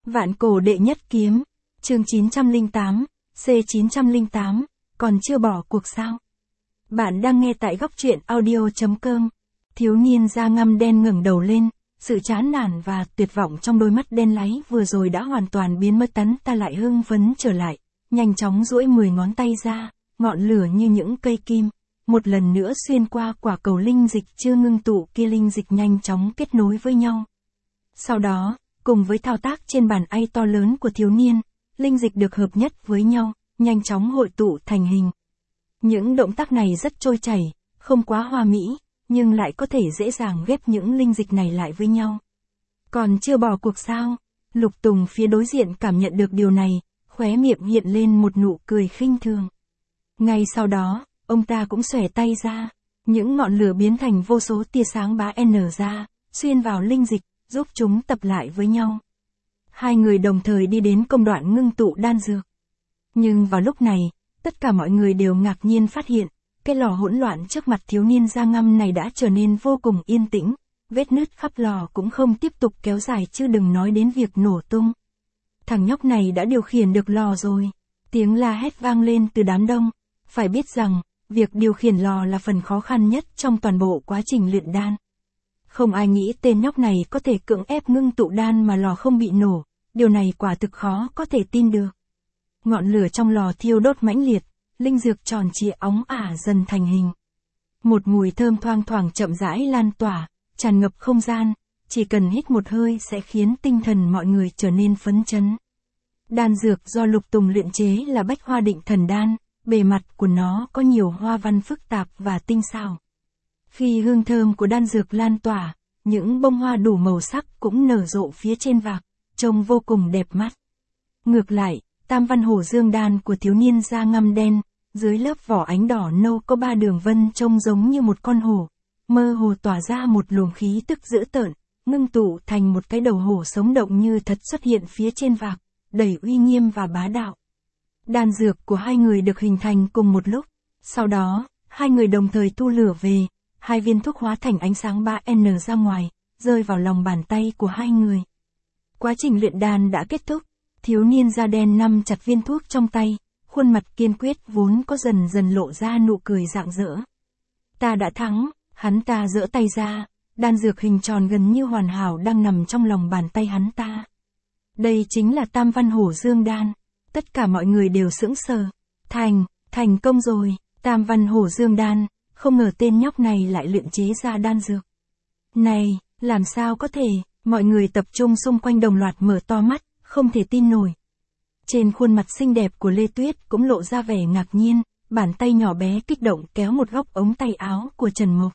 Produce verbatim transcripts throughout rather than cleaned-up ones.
Vạn cổ đệ nhất kiếm, chương chín trăm lẻ tám, C chín trăm lẻ tám, còn chưa bỏ cuộc sao? Bạn đang nghe tại góc truyện audio.com. Thiếu niên da ngăm đen ngẩng đầu lên, sự chán nản và tuyệt vọng trong đôi mắt đen láy vừa rồi đã hoàn toàn biến mất. Tắn ta lại hưng phấn trở lại, nhanh chóng duỗi mười ngón tay ra, ngọn lửa như những cây kim, một lần nữa xuyên qua quả cầu linh dịch chưa ngưng tụ kia. Linh dịch nhanh chóng kết nối với nhau. Sau đó, cùng với thao tác trên bàn ay to lớn của thiếu niên, linh dịch được hợp nhất với nhau, nhanh chóng hội tụ thành hình. Những động tác này rất trôi chảy, không quá hoa mỹ, nhưng lại có thể dễ dàng ghép những linh dịch này lại với nhau. Còn chưa bỏ cuộc sao? Lục Tùng phía đối diện cảm nhận được điều này, khóe miệng hiện lên một nụ cười khinh thường. Ngay sau đó, ông ta cũng xòe tay ra, những ngọn lửa biến thành vô số tia sáng bá N ra, xuyên vào linh dịch, giúp chúng tập lại với nhau. Hai người đồng thời đi đến công đoạn ngưng tụ đan dược. Nhưng vào lúc này, tất cả mọi người đều ngạc nhiên phát hiện, cái lò hỗn loạn trước mặt thiếu niên da ngăm này đã trở nên vô cùng yên tĩnh, vết nứt khắp lò cũng không tiếp tục kéo dài, chứ đừng nói đến việc nổ tung. Thằng nhóc này đã điều khiển được lò rồi. Tiếng la hét vang lên từ đám đông. Phải biết rằng, việc điều khiển lò là phần khó khăn nhất trong toàn bộ quá trình luyện đan. Không ai nghĩ tên nhóc này có thể cưỡng ép ngưng tụ đan mà lò không bị nổ, điều này quả thực khó có thể tin được. Ngọn lửa trong lò thiêu đốt mãnh liệt, linh dược tròn trịa óng ả dần thành hình. Một mùi thơm thoang thoảng chậm rãi lan tỏa, tràn ngập không gian, chỉ cần hít một hơi sẽ khiến tinh thần mọi người trở nên phấn chấn. Đan dược do Lục Tùng luyện chế là Bách Hoa Định Thần Đan, bề mặt của nó có nhiều hoa văn phức tạp và tinh xảo. Khi hương thơm của đan dược lan tỏa, những bông hoa đủ màu sắc cũng nở rộ phía trên vạc, trông vô cùng đẹp mắt. Ngược lại, Tam Văn Hổ Dương Đan của thiếu niên da ngăm đen, dưới lớp vỏ ánh đỏ nâu có ba đường vân trông giống như một con hổ, mơ hồ tỏa ra một luồng khí tức dữ tợn, ngưng tụ thành một cái đầu hổ sống động như thật xuất hiện phía trên vạc, đầy uy nghiêm và bá đạo. Đan dược của hai người được hình thành cùng một lúc, sau đó, hai người đồng thời thu lửa về, hai viên thuốc hóa thành ánh sáng ba N ra ngoài, rơi vào lòng bàn tay của hai người. Quá trình luyện đan đã kết thúc, thiếu niên da đen nắm chặt viên thuốc trong tay, khuôn mặt kiên quyết vốn có dần dần lộ ra nụ cười rạng rỡ. Ta đã thắng, hắn ta giở tay ra, đan dược hình tròn gần như hoàn hảo đang nằm trong lòng bàn tay hắn ta. Đây chính là Tam Văn Hổ Dương Đan. Tất cả mọi người đều sững sờ. Thành, thành công rồi, Tam Văn Hổ Dương Đan, không ngờ tên nhóc này lại luyện chế ra đan dược. Này, làm sao có thể, mọi người tập trung xung quanh đồng loạt mở to mắt, không thể tin nổi. Trên khuôn mặt xinh đẹp của Lê Tuyết cũng lộ ra vẻ ngạc nhiên, bàn tay nhỏ bé kích động kéo một góc ống tay áo của Trần Mộc.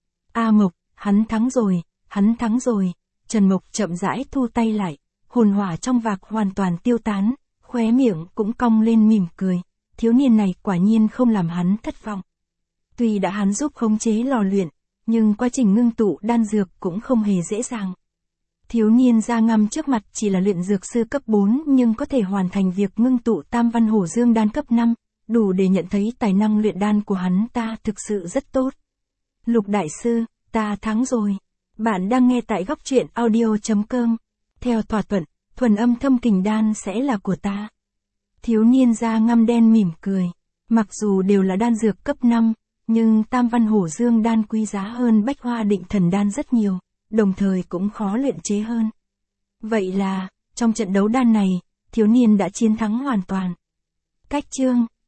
A Mộc, hắn thắng rồi, hắn thắng rồi. Trần Mộc chậm rãi thu tay lại, hồn hỏa trong vạc hoàn toàn tiêu tán, khóe miệng cũng cong lên mỉm cười. Thiếu niên này quả nhiên không làm hắn thất vọng. Tuy đã hắn giúp khống chế lò luyện, nhưng quá trình ngưng tụ đan dược cũng không hề dễ dàng. Thiếu niên da ngăm trước mặt chỉ là luyện dược sư cấp bốn nhưng có thể hoàn thành việc ngưng tụ Tam Văn Hổ Dương Đan cấp năm, đủ để nhận thấy tài năng luyện đan của hắn ta thực sự rất tốt. Lục đại sư, ta thắng rồi. Bạn đang nghe tại góc truyện audio.com. Theo thỏa thuận, thuần âm thâm kình đan sẽ là của ta. Thiếu niên da ngăm đen mỉm cười. Mặc dù đều là đan dược cấp năm, nhưng Tam Văn Hổ Dương Đan quý giá hơn Bách Hoa Định Thần Đan rất nhiều, đồng thời cũng khó luyện chế hơn. Vậy là, trong trận đấu đan này, thiếu niên đã chiến thắng hoàn toàn. Cách chương